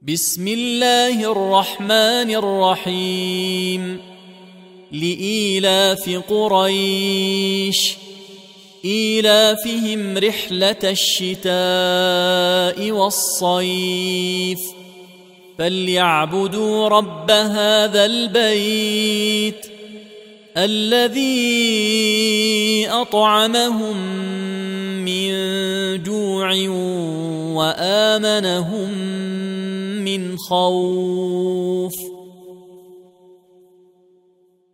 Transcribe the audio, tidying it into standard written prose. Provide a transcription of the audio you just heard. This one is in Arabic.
بسم الله الرحمن الرحيم لإيلاف قريش إيلافهم رحلة الشتاء والصيف فليعبدوا رب هذا البيت الذي أطعمهم من جوع وآمنهم من خوف.